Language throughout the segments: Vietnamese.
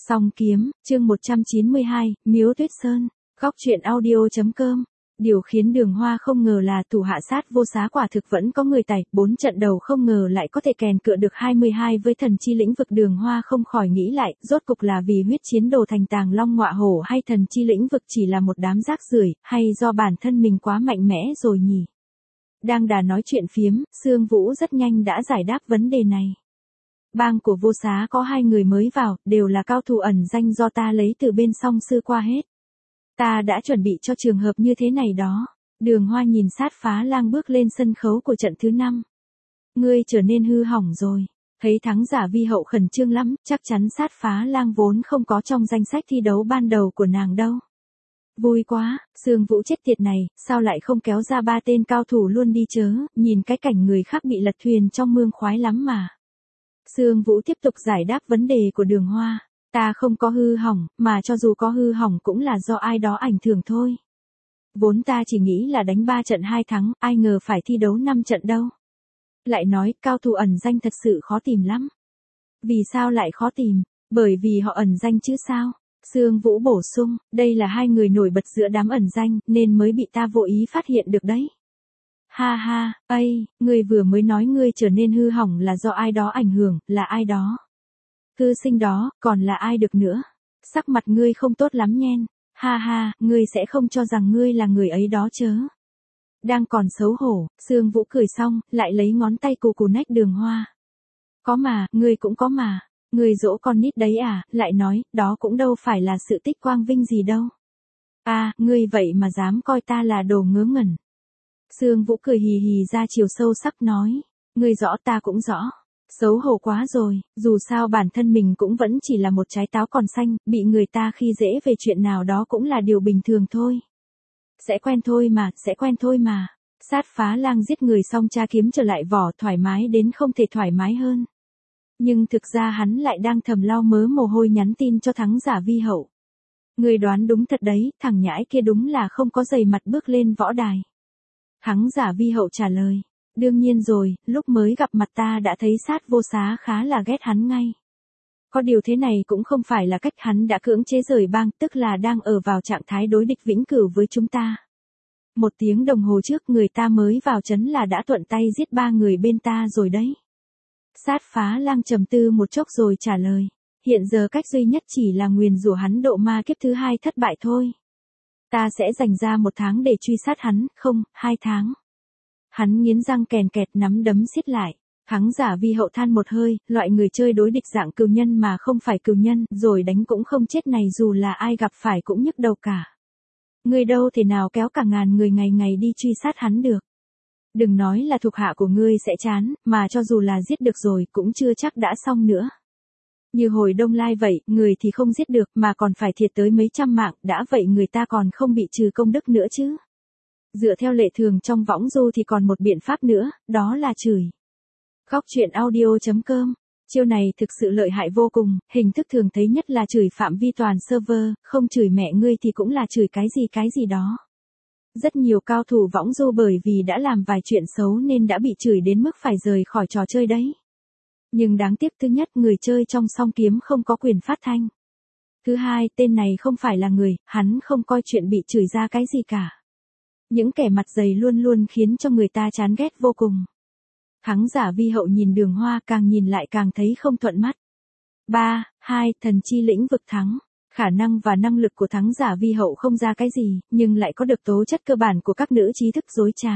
Song kiếm, chương 192, Miếu Tuyết Sơn, góc truyện audio.com. Điều khiến Đường Hoa không ngờ là thủ hạ sát vô xá quả thực vẫn có người tài, 4 trận đầu không ngờ lại có thể kèn cựa được 22 với thần chi lĩnh vực. Đường Hoa không khỏi nghĩ lại, rốt cục là vì huyết chiến đồ thành Tàng Long Ngọa Hổ hay thần chi lĩnh vực chỉ là một đám rác rưởi, hay do bản thân mình quá mạnh mẽ rồi nhỉ? Đang đà nói chuyện phiếm, Sương Vũ rất nhanh đã giải đáp vấn đề này. Bang của vô xá có 2 người mới vào, đều là cao thủ ẩn danh do ta lấy từ bên Song sư qua hết. Ta đã chuẩn bị cho trường hợp như thế này đó. Đường Hoa nhìn Sát Phá Lang bước lên sân khấu của trận thứ 5. Ngươi trở nên hư hỏng rồi. Thấy thắng giả Vi Hậu khẩn trương lắm, chắc chắn Sát Phá Lang vốn không có trong danh sách thi đấu ban đầu của nàng đâu. Vui quá, Sương Vũ chết tiệt này, sao lại không kéo ra 3 tên cao thủ luôn đi chớ, nhìn cái cảnh người khác bị lật thuyền trong mương khoái lắm mà. Sương Vũ tiếp tục giải đáp vấn đề của Đường Hoa. Ta không có hư hỏng, mà cho dù có hư hỏng cũng là do ai đó ảnh hưởng thôi. Vốn ta chỉ nghĩ là đánh 3 trận 2 thắng, ai ngờ phải thi đấu 5 trận đâu. Lại nói, cao thủ ẩn danh thật sự khó tìm lắm. Vì sao lại khó tìm? Bởi vì họ ẩn danh chứ sao? Sương Vũ bổ sung, đây là 2 người nổi bật giữa đám ẩn danh, nên mới bị ta vô ý phát hiện được đấy. Ha ha, ngươi vừa mới nói ngươi trở nên hư hỏng là do ai đó ảnh hưởng, là ai đó? Thư sinh đó, còn là ai được nữa? Sắc mặt ngươi không tốt lắm nhen. Ha ha, ngươi sẽ không cho rằng ngươi là người ấy đó chớ. Đang còn xấu hổ, Sương Vũ cười xong, lại lấy ngón tay cù nách Đường Hoa. Có mà, ngươi cũng có mà. Ngươi dỗ con nít đấy à, lại nói, đó cũng đâu phải là sự tích quang vinh gì đâu. À, ngươi vậy mà dám coi ta là đồ ngớ ngẩn. Sương Vũ cười hì hì ra chiều sâu sắc nói. Ngươi rõ ta cũng rõ. Xấu hổ quá rồi, dù sao bản thân mình cũng vẫn chỉ là một trái táo còn xanh, bị người ta khi dễ về chuyện nào đó cũng là điều bình thường thôi. Sẽ quen thôi mà. Sát Phá Lang giết người xong tra kiếm trở lại vỏ, thoải mái đến không thể thoải mái hơn. Nhưng thực ra hắn lại đang thầm lau mớ mồ hôi nhắn tin cho thắng giả Vi Hậu. Người đoán đúng thật đấy, thằng nhãi kia đúng là không có giày mặt bước lên võ đài. Thắng giả Vi Hậu trả lời. Đương nhiên rồi, lúc mới gặp mặt ta đã thấy sát vô xá khá là ghét hắn ngay. Có điều thế này cũng không phải là cách hắn đã cưỡng chế rời bang, tức là đang ở vào trạng thái đối địch vĩnh cửu với chúng ta. 1 tiếng đồng hồ trước người ta mới vào trấn là đã thuận tay giết 3 người bên ta rồi đấy. Sát Phá Lang trầm tư một chốc rồi trả lời. Hiện giờ cách duy nhất chỉ là nguyền rủa hắn độ ma kiếp thứ 2 thất bại thôi. Ta sẽ dành ra 1 tháng để truy sát hắn, không, 2 tháng. Hắn nghiến răng kèn kẹt nắm đấm siết lại. Thắng giả Vi Hậu than một hơi, loại người chơi đối địch dạng cừu nhân mà không phải cừu nhân, rồi đánh cũng không chết này dù là ai gặp phải cũng nhức đầu cả. Ngươi đâu thể nào kéo cả ngàn người ngày ngày đi truy sát hắn được. Đừng nói là thuộc hạ của ngươi sẽ chán, mà cho dù là giết được rồi cũng chưa chắc đã xong nữa. Như hồi Đông Lai vậy, người thì không giết được mà còn phải thiệt tới mấy trăm mạng, đã vậy người ta còn không bị trừ công đức nữa chứ. Dựa theo lệ thường trong võng du thì còn một biện pháp nữa, đó là chửi. Góc truyện audio.com. Chiêu này thực sự lợi hại vô cùng, hình thức thường thấy nhất là chửi phạm vi toàn server, không chửi mẹ ngươi thì cũng là chửi cái gì đó. Rất nhiều cao thủ võng du bởi vì đã làm vài chuyện xấu nên đã bị chửi đến mức phải rời khỏi trò chơi đấy. Nhưng đáng tiếc thứ nhất, người chơi trong Song kiếm không có quyền phát thanh. Thứ hai, tên này không phải là người, hắn không coi chuyện bị chửi ra cái gì cả. Những kẻ mặt dày luôn luôn khiến cho người ta chán ghét vô cùng. Thắng giả Vi Hậu nhìn Đường Hoa, càng nhìn lại càng thấy không thuận mắt. 3, 2, thần chi lĩnh vực thắng. Khả năng và năng lực của thắng giả Vi Hậu không ra cái gì, nhưng lại có được tố chất cơ bản của các nữ trí thức dối trá.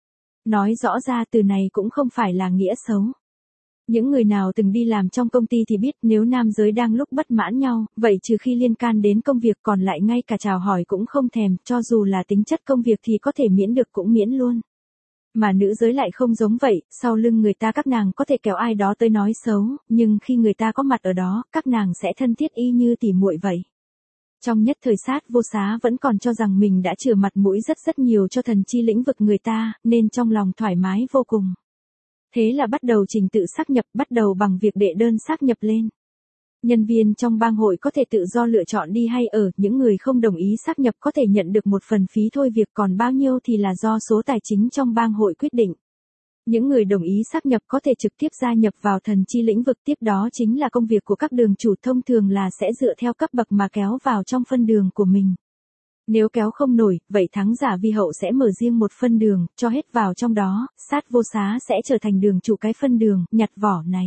Nói rõ ra từ này cũng không phải là nghĩa xấu. Những người nào từng đi làm trong công ty thì biết nếu nam giới đang lúc bất mãn nhau, vậy trừ khi liên can đến công việc còn lại ngay cả chào hỏi cũng không thèm, cho dù là tính chất công việc thì có thể miễn được cũng miễn luôn. Mà nữ giới lại không giống vậy, sau lưng người ta các nàng có thể kéo ai đó tới nói xấu, nhưng khi người ta có mặt ở đó, các nàng sẽ thân thiết y như tỉ muội vậy. Trong nhất thời sát vô xá vẫn còn cho rằng mình đã chừa mặt mũi rất nhiều cho thần chi lĩnh vực người ta, nên trong lòng thoải mái vô cùng. Thế là bắt đầu trình tự xác nhập, bắt đầu bằng việc đệ đơn xác nhập lên. Nhân viên trong bang hội có thể tự do lựa chọn đi hay ở, những người không đồng ý xác nhập có thể nhận được một phần phí thôi việc, còn bao nhiêu thì là do số tài chính trong bang hội quyết định. Những người đồng ý xác nhập có thể trực tiếp gia nhập vào thần chi lĩnh vực, tiếp đó chính là công việc của các đường chủ, thông thường là sẽ dựa theo cấp bậc mà kéo vào trong phân đường của mình. Nếu kéo không nổi, vậy thắng giả vi hậu sẽ mở riêng một phân đường, cho hết vào trong đó, sát vô xá sẽ trở thành đường chủ cái phân đường, nhặt vỏ này.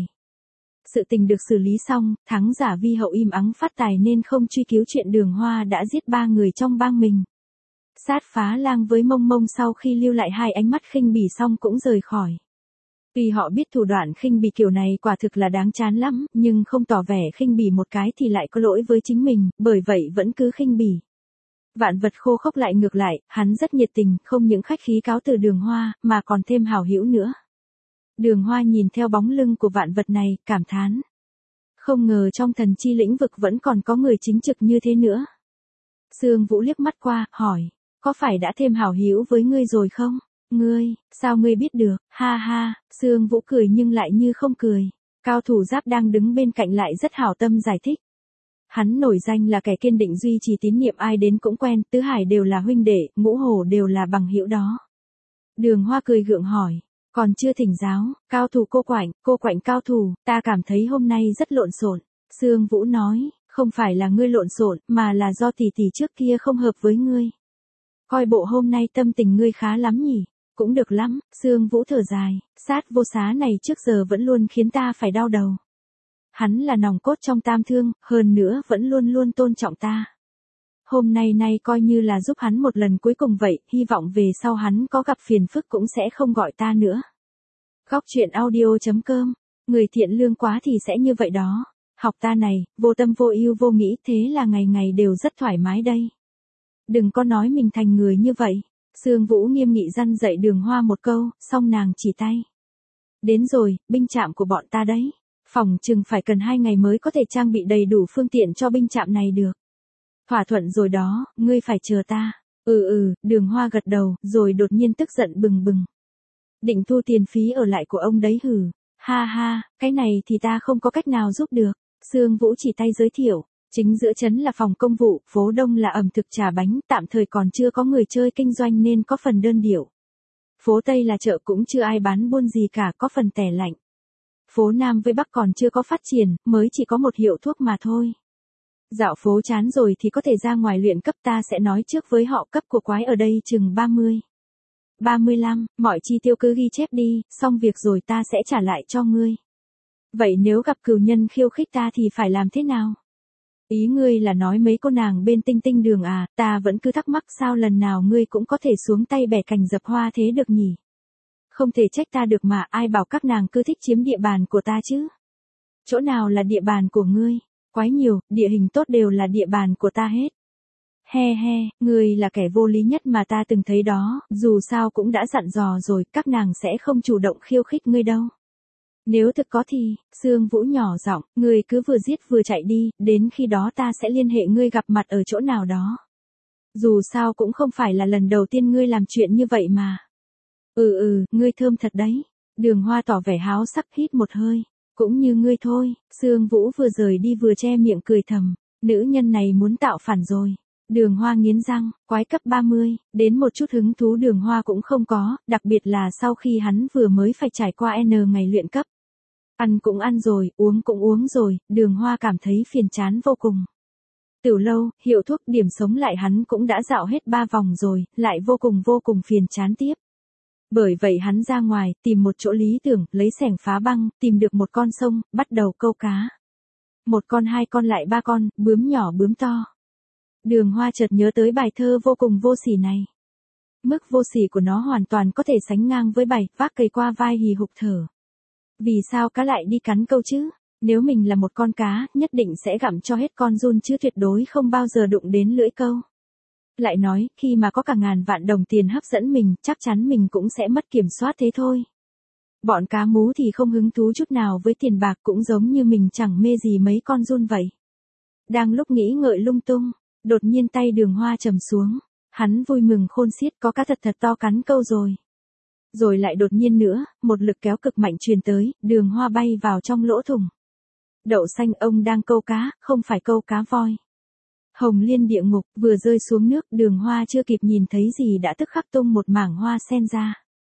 Sự tình được xử lý xong, thắng giả vi hậu im ắng phát tài nên không truy cứu chuyện Đường Hoa đã giết 3 người trong bang mình. Sát Phá Lang với Mông Mông sau khi lưu lại 2 ánh mắt khinh bỉ xong cũng rời khỏi. Tuy họ biết thủ đoạn khinh bỉ kiểu này quả thực là đáng chán lắm, nhưng không tỏ vẻ khinh bỉ một cái thì lại có lỗi với chính mình, bởi vậy vẫn cứ khinh bỉ. Vạn Vật khô khốc lại ngược lại, hắn rất nhiệt tình, không những khách khí cáo từ Đường Hoa, mà còn thêm hảo hữu nữa. Đường Hoa nhìn theo bóng lưng của Vạn Vật này, cảm thán. Không ngờ trong thần chi lĩnh vực vẫn còn có người chính trực như thế nữa. Sương Vũ liếc mắt qua, hỏi, có phải đã thêm hảo hữu với ngươi rồi không? Ngươi, sao ngươi biết được? Ha ha, Sương Vũ cười nhưng lại như không cười. Cao thủ giáp đang đứng bên cạnh lại rất hảo tâm giải thích. Hắn nổi danh là kẻ kiên định duy trì tín nhiệm, ai đến cũng quen, Tứ Hải đều là huynh đệ, Ngũ Hổ đều là bằng hữu đó. Đường Hoa cười gượng hỏi, còn chưa thỉnh giáo, cao thủ cô quạnh cao thủ, ta cảm thấy hôm nay rất lộn xộn. Sương Vũ nói, không phải là ngươi lộn xộn, mà là do tỷ tỷ trước kia không hợp với ngươi. Coi bộ hôm nay tâm tình ngươi khá lắm nhỉ, cũng được lắm, Sương Vũ thở dài, sát vô xá này trước giờ vẫn luôn khiến ta phải đau đầu. Hắn là nòng cốt trong Tam Thương, hơn nữa vẫn luôn luôn tôn trọng ta. Hôm nay coi như là giúp hắn một lần cuối cùng vậy, hy vọng về sau hắn có gặp phiền phức cũng sẽ không gọi ta nữa. Góc truyện audio.com, người thiện lương quá thì sẽ như vậy đó. Học ta này, vô tâm vô ưu vô nghĩ, thế là ngày ngày đều rất thoải mái đây. Đừng có nói mình thành người như vậy. Sương Vũ nghiêm nghị răn dạy Đường Hoa một câu, xong nàng chỉ tay. Đến rồi, binh trạm của bọn ta đấy. Phòng chừng phải cần 2 ngày mới có thể trang bị đầy đủ phương tiện cho binh trạm này được. Thỏa thuận rồi đó, ngươi phải chờ ta. Đường Hoa gật đầu, rồi đột nhiên tức giận bừng bừng. Định thu tiền phí ở lại của ông đấy hử? Ha ha, cái này thì ta không có cách nào giúp được. Sương Vũ chỉ tay giới thiệu. Chính giữa trấn là phòng công vụ, phố Đông là ẩm thực trà bánh, tạm thời còn chưa có người chơi kinh doanh nên có phần đơn điệu. Phố Tây là chợ, cũng chưa ai bán buôn gì cả, có phần tẻ lạnh. Phố Nam với Bắc còn chưa có phát triển, mới chỉ có một hiệu thuốc mà thôi. Dạo phố chán rồi thì có thể ra ngoài luyện cấp, ta sẽ nói trước với họ, cấp của quái ở đây chừng 30. 35, mọi chi tiêu cứ ghi chép đi, xong việc rồi ta sẽ trả lại cho ngươi. Vậy nếu gặp cừu nhân khiêu khích ta thì phải làm thế nào? Ý ngươi là nói mấy cô nàng bên Tinh Tinh Đường à, ta vẫn cứ thắc mắc sao lần nào ngươi cũng có thể xuống tay bẻ cành dập hoa thế được nhỉ? Không thể trách ta được mà, ai bảo các nàng cứ thích chiếm địa bàn của ta chứ? Chỗ nào là địa bàn của ngươi? Quái nhiều, địa hình tốt đều là địa bàn của ta hết. He he, ngươi là kẻ vô lý nhất mà ta từng thấy đó, dù sao cũng đã dặn dò rồi, các nàng sẽ không chủ động khiêu khích ngươi đâu. Nếu thực có thì, Sương Vũ nhỏ giọng, ngươi cứ vừa giết vừa chạy đi, đến khi đó ta sẽ liên hệ ngươi gặp mặt ở chỗ nào đó. Dù sao cũng không phải là lần đầu tiên ngươi làm chuyện như vậy mà. Ngươi thơm thật đấy. Đường Hoa tỏ vẻ háo sắc hít một hơi. Cũng như ngươi thôi, Sương Vũ vừa rời đi vừa che miệng cười thầm. Nữ nhân này muốn tạo phản rồi. Đường Hoa nghiến răng, quái cấp 30, đến một chút hứng thú Đường Hoa cũng không có, đặc biệt là sau khi hắn vừa mới phải trải qua N ngày luyện cấp. Ăn cũng ăn rồi, uống cũng uống rồi, Đường Hoa cảm thấy phiền chán vô cùng. Tiểu lâu, hiệu thuốc, điểm sống lại hắn cũng đã dạo hết 3 vòng rồi, lại vô cùng phiền chán tiếp. Bởi vậy hắn ra ngoài, tìm một chỗ lý tưởng, lấy xẻng phá băng, tìm được một con sông, bắt đầu câu cá. 1 con 2 con lại 3 con, bướm nhỏ bướm to. Đường Hoa chợt nhớ tới bài thơ vô cùng vô sỉ này. Mức vô sỉ của nó hoàn toàn có thể sánh ngang với bài vác cây qua vai hì hục thở. Vì sao cá lại đi cắn câu chứ? Nếu mình là một con cá, nhất định sẽ gặm cho hết con giun chứ tuyệt đối không bao giờ đụng đến lưỡi câu. Lại nói, khi mà có cả ngàn vạn đồng tiền hấp dẫn mình, chắc chắn mình cũng sẽ mất kiểm soát thế thôi. Bọn cá mú thì không hứng thú chút nào với tiền bạc, cũng giống như mình chẳng mê gì mấy con giun vậy. Đang lúc nghĩ ngợi lung tung, đột nhiên tay Đường Hoa trầm xuống. Hắn vui mừng khôn xiết, có cá thật to cắn câu rồi. Rồi lại đột nhiên nữa, một lực kéo cực mạnh truyền tới, Đường Hoa bay vào trong lỗ thủng. Đậu xanh, ông đang câu cá, không phải câu cá voi. Hồng Liên địa ngục, vừa rơi xuống nước, Đường Hoa chưa kịp nhìn thấy gì đã tức khắc tung một mảng hoa sen ra.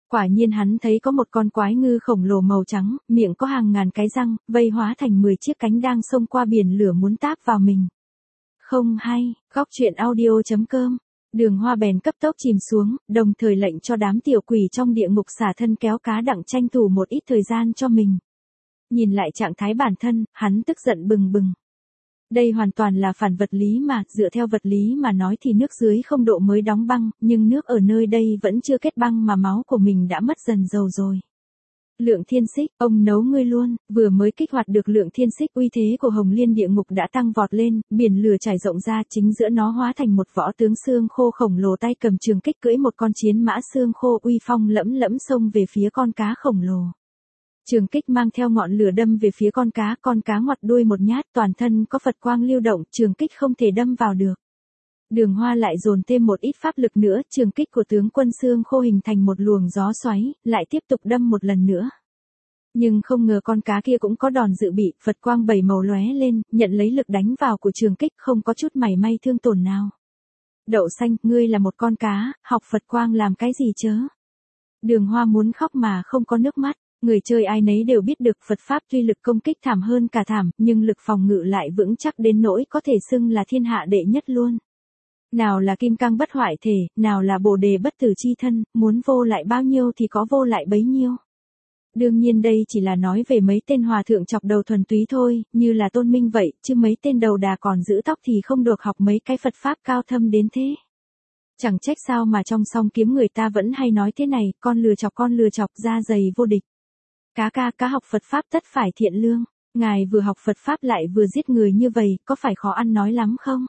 Quả nhiên hắn thấy có một con quái ngư khổng lồ màu trắng, miệng có hàng ngàn cái răng, vây hóa thành 10 chiếc cánh đang xông qua biển lửa muốn táp vào mình. Không hay, góc truyện audio.com. Đường Hoa bèn cấp tốc chìm xuống, đồng thời lệnh cho đám tiểu quỷ trong địa ngục xả thân kéo cá đặng tranh thủ một ít thời gian cho mình. Nhìn lại trạng thái bản thân, hắn tức giận bừng bừng. Đây hoàn toàn là phản vật lý mà, dựa theo vật lý mà nói thì nước dưới 0 độ mới đóng băng, nhưng nước ở nơi đây vẫn chưa kết băng mà máu của mình đã mất dần dầu rồi. Lượng thiên xích, ông nấu ngươi luôn, vừa mới kích hoạt được lượng thiên xích, uy thế của Hồng Liên địa ngục đã tăng vọt lên, biển lửa trải rộng ra, chính giữa nó hóa thành một võ tướng xương khô khổng lồ tay cầm trường kích cưỡi một con chiến mã xương khô uy phong lẫm lẫm xông về phía con cá khổng lồ. Trường kích mang theo ngọn lửa đâm về phía con cá ngoặt đuôi một nhát, toàn thân có Phật quang lưu động, trường kích không thể đâm vào được. Đường Hoa lại dồn thêm một ít pháp lực nữa, trường kích của tướng quân xương khô hình thành một luồng gió xoáy, lại tiếp tục đâm một lần nữa. Nhưng không ngờ con cá kia cũng có đòn dự bị, Phật quang 7 màu lóe lên, nhận lấy lực đánh vào của trường kích, không có chút mảy may thương tổn nào. Đậu xanh, ngươi là một con cá, học Phật quang làm cái gì chớ? Đường Hoa muốn khóc mà không có nước mắt. Người chơi ai nấy đều biết được Phật Pháp tuy lực công kích thảm hơn cả thảm, nhưng lực phòng ngự lại vững chắc đến nỗi có thể xưng là thiên hạ đệ nhất luôn. Nào là kim cang bất hoại thể, nào là bồ đề bất tử chi thân, muốn vô lại bao nhiêu thì có vô lại bấy nhiêu. Đương nhiên đây chỉ là nói về mấy tên hòa thượng chọc đầu thuần túy thôi, như là Tôn Minh vậy, chứ mấy tên đầu đà còn giữ tóc thì không được học mấy cái Phật Pháp cao thâm đến thế. Chẳng trách sao mà trong song kiếm người ta vẫn hay nói thế này, con lừa chọc da dày vô địch. Cá học Phật Pháp tất phải thiện lương, ngài vừa học Phật Pháp lại vừa giết người như vậy, có phải khó ăn nói lắm không?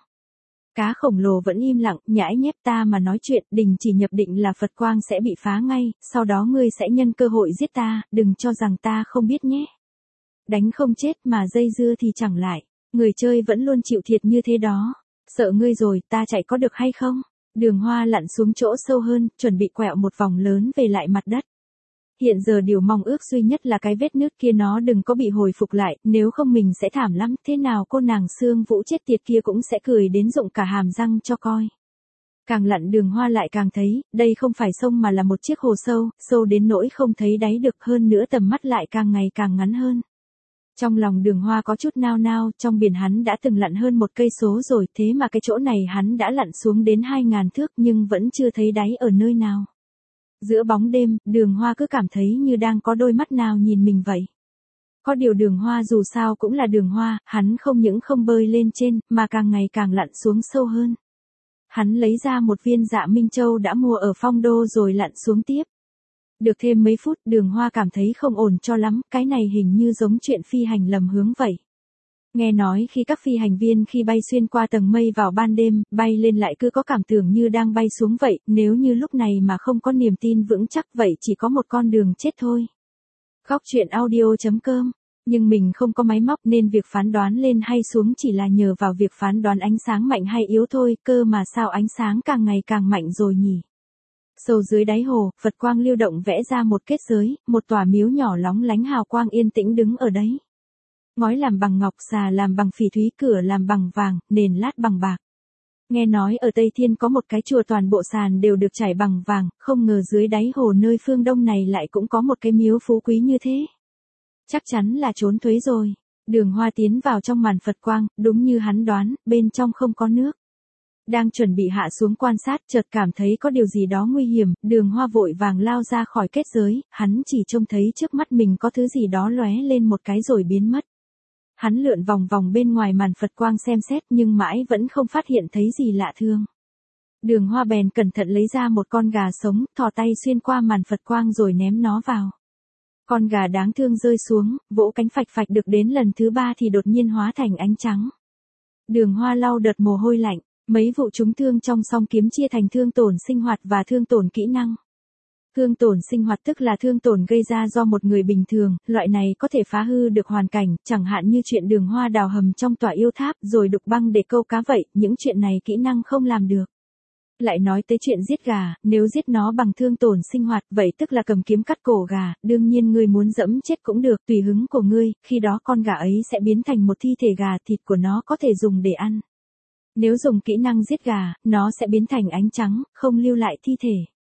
Cá khổng lồ vẫn im lặng, nhãi nhép ta mà nói chuyện, đình chỉ nhập định là Phật quang sẽ bị phá ngay, sau đó ngươi sẽ nhân cơ hội giết ta, đừng cho rằng ta không biết nhé. Đánh không chết mà dây dưa thì chẳng lại, người chơi vẫn luôn chịu thiệt như thế đó, sợ ngươi rồi, ta chạy có được hay không? Đường Hoa lặn xuống chỗ sâu hơn, chuẩn bị quẹo một vòng lớn về lại mặt đất. Hiện giờ điều mong ước duy nhất là cái vết nứt kia nó đừng có bị hồi phục lại, nếu không mình sẽ thảm lắm, thế nào cô nàng Sương Vũ chết tiệt kia cũng sẽ cười đến rụng cả hàm răng cho coi. Càng lặn Đường Hoa lại càng thấy, đây không phải sông mà là một chiếc hồ sâu, sâu đến nỗi không thấy đáy được, hơn nữa tầm mắt lại càng ngày càng ngắn hơn. Trong lòng Đường Hoa có chút nao nao, trong biển hắn đã từng lặn hơn 1 cây số rồi, thế mà cái chỗ này hắn đã lặn xuống đến 2.000 thước nhưng vẫn chưa thấy đáy ở nơi nào. Giữa bóng đêm, Đường Hoa cứ cảm thấy như đang có đôi mắt nào nhìn mình vậy. Có điều Đường Hoa dù sao cũng là Đường Hoa, hắn không những không bơi lên trên, mà càng ngày càng lặn xuống sâu hơn. Hắn lấy ra một viên Dạ Minh Châu đã mua ở Phong Đô rồi lặn xuống tiếp. Được thêm mấy phút, Đường Hoa cảm thấy không ổn cho lắm, cái này hình như giống chuyện phi hành lầm hướng vậy. Nghe nói khi các phi hành viên khi bay xuyên qua tầng mây vào ban đêm, bay lên lại cứ có cảm tưởng như đang bay xuống vậy, nếu như lúc này mà không có niềm tin vững chắc vậy chỉ có một con đường chết thôi. Góc truyện audio.com. Nhưng mình không có máy móc nên việc phán đoán lên hay xuống chỉ là nhờ vào việc phán đoán ánh sáng mạnh hay yếu thôi, cơ mà sao ánh sáng càng ngày càng mạnh rồi nhỉ. Sâu dưới đáy hồ, Phật quang lưu động vẽ ra một kết giới, một tòa miếu nhỏ lóng lánh hào quang yên tĩnh đứng ở đấy. Ngói làm bằng ngọc, xà làm bằng phỉ thúy, cửa làm bằng vàng, nền lát bằng bạc. Nghe nói ở Tây Thiên có một cái chùa toàn bộ sàn đều được trải bằng vàng, không ngờ dưới đáy hồ nơi phương Đông này lại cũng có một cái miếu phú quý như thế. Chắc chắn là trốn thuế rồi. Đường Hoa tiến vào trong màn Phật quang, đúng như hắn đoán, bên trong không có nước. Đang chuẩn bị hạ xuống quan sát, chợt cảm thấy có điều gì đó nguy hiểm, Đường Hoa vội vàng lao ra khỏi kết giới, hắn chỉ trông thấy trước mắt mình có thứ gì đó lóe lên một cái rồi biến mất. Hắn lượn vòng vòng bên ngoài màn Phật quang xem xét nhưng mãi vẫn không phát hiện thấy gì lạ thường. Đường Hoa bèn cẩn thận lấy ra một con gà sống, thò tay xuyên qua màn Phật quang rồi ném nó vào. Con gà đáng thương rơi xuống, vỗ cánh phạch phạch được đến lần thứ 3 thì đột nhiên hóa thành ánh trắng. Đường Hoa lau đợt mồ hôi lạnh, mấy vụ trúng thương trong song kiếm chia thành thương tổn sinh hoạt và thương tổn kỹ năng. Thương tổn sinh hoạt tức là thương tổn gây ra do một người bình thường, loại này có thể phá hư được hoàn cảnh, chẳng hạn như chuyện Đường Hoa đào hầm trong tòa yêu tháp rồi đục băng để câu cá vậy, những chuyện này kỹ năng không làm được. Lại nói tới chuyện giết gà, nếu giết nó bằng thương tổn sinh hoạt, vậy tức là cầm kiếm cắt cổ gà, đương nhiên ngươi muốn dẫm chết cũng được, tùy hứng của ngươi, khi đó con gà ấy sẽ biến thành một thi thể gà, thịt của nó có thể dùng để ăn. Nếu dùng kỹ năng giết gà, nó sẽ biến thành ánh trắng, không lưu lại thi thể.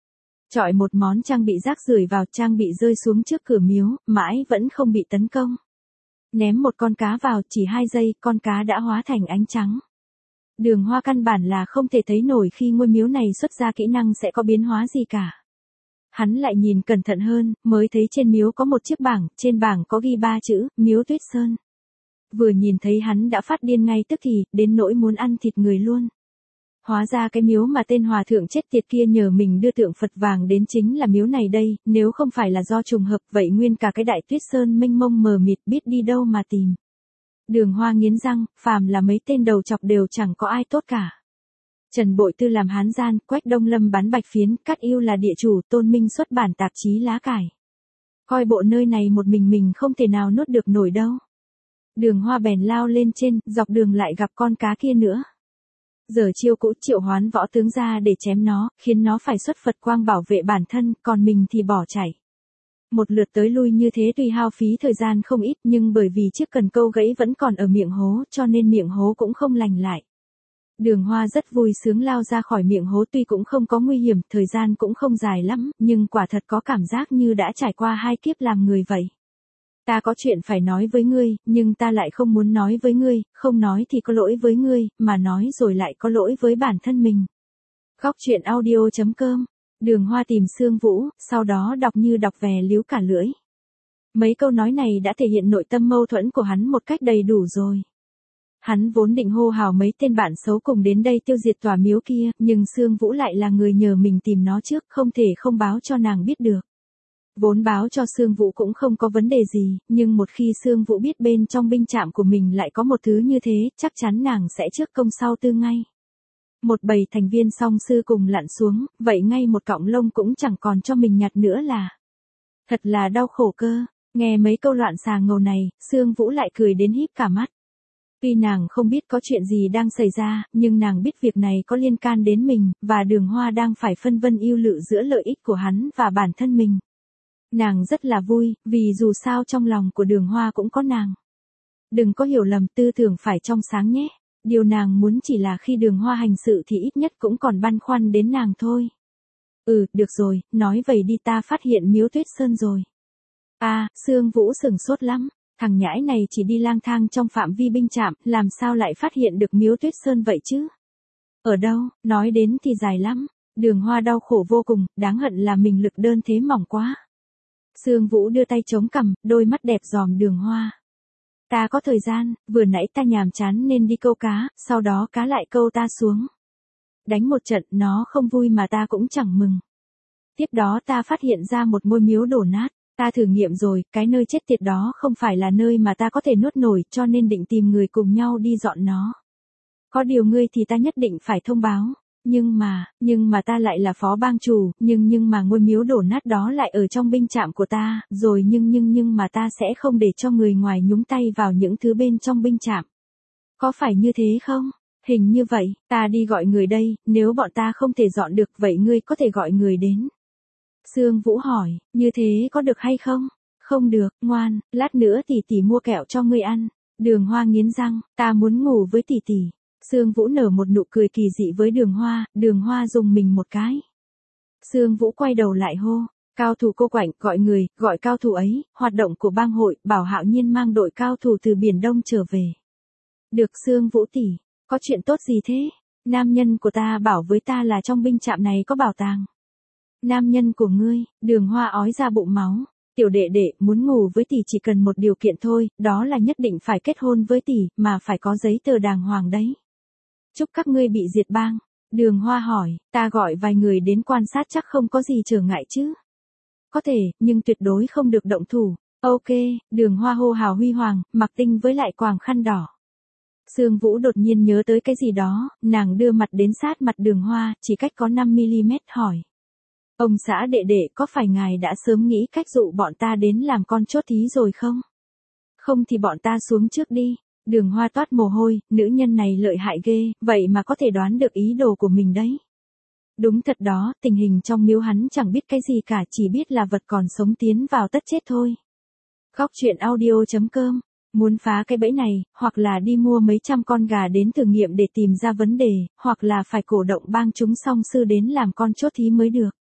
Chọi một món trang bị rác rưởi vào, trang bị rơi xuống trước cửa miếu, mãi vẫn không bị tấn công. Ném một con cá vào, chỉ 2 giây, con cá đã hóa thành ánh trắng. Đường Hoa căn bản là không thể thấy nổi khi ngôi miếu này xuất ra kỹ năng sẽ có biến hóa gì cả. Hắn lại nhìn cẩn thận hơn, mới thấy trên miếu có một chiếc bảng, trên bảng có ghi 3 chữ, Miếu Tuyết Sơn. Vừa nhìn thấy hắn đã phát điên ngay tức thì, đến nỗi muốn ăn thịt người luôn. Hóa ra cái miếu mà tên hòa thượng chết tiệt kia nhờ mình đưa tượng Phật vàng đến chính là miếu này đây, nếu không phải là do trùng hợp vậy nguyên cả cái đại Tuyết Sơn mênh mông mờ mịt biết đi đâu mà tìm. Đường Hoa nghiến răng, phàm là mấy tên đầu chọc đều chẳng có ai tốt cả. Trần Bội Tư làm hán gian, Quách Đông Lâm bán bạch phiến, Cát Yêu là địa chủ, Tôn Minh xuất bản tạp chí lá cải. Coi bộ nơi này một mình không thể nào nuốt được nổi đâu. Đường Hoa bèn lao lên trên, dọc đường lại gặp con cá kia nữa. Giờ chiêu cũ triệu hoán võ tướng ra để chém nó, khiến nó phải xuất Phật quang bảo vệ bản thân, còn mình thì bỏ chạy. Một lượt tới lui như thế tuy hao phí thời gian không ít nhưng bởi vì chiếc cần câu gãy vẫn còn ở miệng hố cho nên miệng hố cũng không lành lại. Đường Hoa rất vui sướng lao ra khỏi miệng hố tuy cũng không có nguy hiểm, thời gian cũng không dài lắm, nhưng quả thật có cảm giác như đã trải qua 2 kiếp làm người vậy. Ta có chuyện phải nói với ngươi, nhưng ta lại không muốn nói với ngươi, không nói thì có lỗi với ngươi, mà nói rồi lại có lỗi với bản thân mình. Góc truyện audio.com. Đường Hoa tìm Sương Vũ, sau đó đọc như đọc vè líu cả lưỡi. Mấy câu nói này đã thể hiện nội tâm mâu thuẫn của hắn một cách đầy đủ rồi. Hắn vốn định hô hào mấy tên bạn xấu cùng đến đây tiêu diệt tòa miếu kia, nhưng Sương Vũ lại là người nhờ mình tìm nó trước, không thể không báo cho nàng biết được. Vốn báo cho Sương Vũ cũng không có vấn đề gì, nhưng một khi Sương Vũ biết bên trong binh trạm của mình lại có một thứ như thế, chắc chắn nàng sẽ trước công sau tư ngay. Một bầy thành viên song sư cùng lặn xuống, vậy ngay một cọng lông cũng chẳng còn cho mình nhặt nữa là. Thật là đau khổ cơ, nghe mấy câu loạn xà ngầu này, Sương Vũ lại cười đến híp cả mắt. Tuy nàng không biết có chuyện gì đang xảy ra, nhưng nàng biết việc này có liên can đến mình, và Đường Hoa đang phải phân vân ưu lự giữa lợi ích của hắn và bản thân mình. Nàng rất là vui, vì dù sao trong lòng của Đường Hoa cũng có nàng. Đừng có hiểu lầm, tư tưởng phải trong sáng nhé. Điều nàng muốn chỉ là khi Đường Hoa hành sự thì ít nhất cũng còn băn khoăn đến nàng thôi. Được rồi, nói vậy đi, ta phát hiện miếu Tuyết Sơn rồi. Sương Vũ sửng sốt lắm. Thằng nhãi này chỉ đi lang thang trong phạm vi binh trạm, làm sao lại phát hiện được miếu Tuyết Sơn vậy chứ? Ở đâu, nói đến thì dài lắm. Đường Hoa đau khổ vô cùng, đáng hận là mình lực đơn thế mỏng quá. Sương Vũ đưa tay chống cằm, đôi mắt đẹp dòm Đường Hoa. Ta có thời gian, vừa nãy ta nhàm chán nên đi câu cá, sau đó cá lại câu ta xuống. Đánh một trận nó không vui mà ta cũng chẳng mừng. Tiếp đó ta phát hiện ra một ngôi miếu đổ nát. Ta thử nghiệm rồi, cái nơi chết tiệt đó không phải là nơi mà ta có thể nuốt nổi cho nên định tìm người cùng nhau đi dọn nó. Có điều ngươi thì ta nhất định phải thông báo. Nhưng mà ta lại là phó bang chủ, nhưng mà ngôi miếu đổ nát đó lại ở trong binh trạm của ta, rồi nhưng mà ta sẽ không để cho người ngoài nhúng tay vào những thứ bên trong binh trạm. Có phải như thế không? Hình như vậy, ta đi gọi người đây, nếu bọn ta không thể dọn được vậy ngươi có thể gọi người đến. Sương Vũ hỏi, như thế có được hay không? Không được, ngoan, lát nữa tỷ mua kẹo cho ngươi ăn. Đường Hoa nghiến răng, ta muốn ngủ với tỷ. Sương Vũ nở một nụ cười kỳ dị với Đường Hoa rùng mình một cái. Sương Vũ quay đầu lại hô, cao thủ cô Quạnh, gọi cao thủ ấy, hoạt động của bang hội, bảo Hạo Nhiên mang đội cao thủ từ Biển Đông trở về. Được Sương Vũ tỷ, có chuyện tốt gì thế? Nam nhân của ta bảo với ta là trong binh trạm này có bảo tàng. Nam nhân của ngươi, Đường Hoa ói ra bụng máu. Tiểu đệ đệ, muốn ngủ với tỷ chỉ cần một điều kiện thôi, đó là nhất định phải kết hôn với tỷ, mà phải có giấy tờ đàng hoàng đấy. Chúc các ngươi bị diệt bang. Đường Hoa hỏi, ta gọi vài người đến quan sát chắc không có gì trở ngại chứ. Có thể, nhưng tuyệt đối không được động thủ. Ok, Đường Hoa hô hào huy hoàng, mặc tinh với lại quàng khăn đỏ. Sương Vũ đột nhiên nhớ tới cái gì đó, nàng đưa mặt đến sát mặt Đường Hoa, chỉ cách có 5mm hỏi. Ông xã đệ đệ, có phải ngài đã sớm nghĩ cách dụ bọn ta đến làm con chốt thí rồi không? Không thì bọn ta xuống trước đi. Đường Hoa toát mồ hôi, nữ nhân này lợi hại ghê, vậy mà có thể đoán được ý đồ của mình đấy. Đúng thật đó, tình hình trong miếu hắn chẳng biết cái gì cả, chỉ biết là vật còn sống tiến vào tất chết thôi. Góc truyện audio.com. Muốn phá cái bẫy này, hoặc là đi mua mấy trăm con gà đến thử nghiệm để tìm ra vấn đề, hoặc là phải cổ động bang chúng song sư đến làm con chốt thí mới được.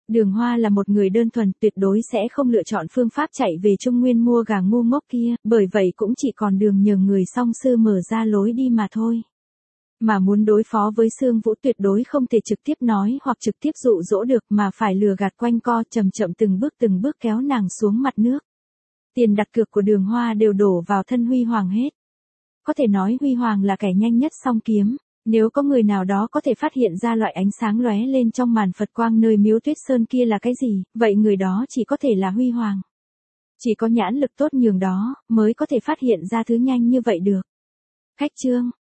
Đường Hoa là một người đơn thuần, tuyệt đối sẽ không lựa chọn phương pháp chạy về Trung Nguyên mua gà ngu ngốc kia, bởi vậy cũng chỉ còn đường nhờ người song sư mở ra lối đi mà thôi. Mà muốn đối phó với Sương Vũ tuyệt đối không thể trực tiếp nói hoặc trực tiếp dụ dỗ được mà phải lừa gạt quanh co chậm chậm từng bước kéo nàng xuống mặt nước. Tiền đặt cược của Đường Hoa đều đổ vào thân Huy Hoàng hết. Có thể nói Huy Hoàng là kẻ nhanh nhất song kiếm. Nếu có người nào đó có thể phát hiện ra loại ánh sáng lóe lên trong màn Phật quang nơi Miếu Tuyết Sơn kia là cái gì, vậy người đó chỉ có thể là Huy Hoàng. Chỉ có nhãn lực tốt nhường đó, mới có thể phát hiện ra thứ nhanh như vậy được. Khách chương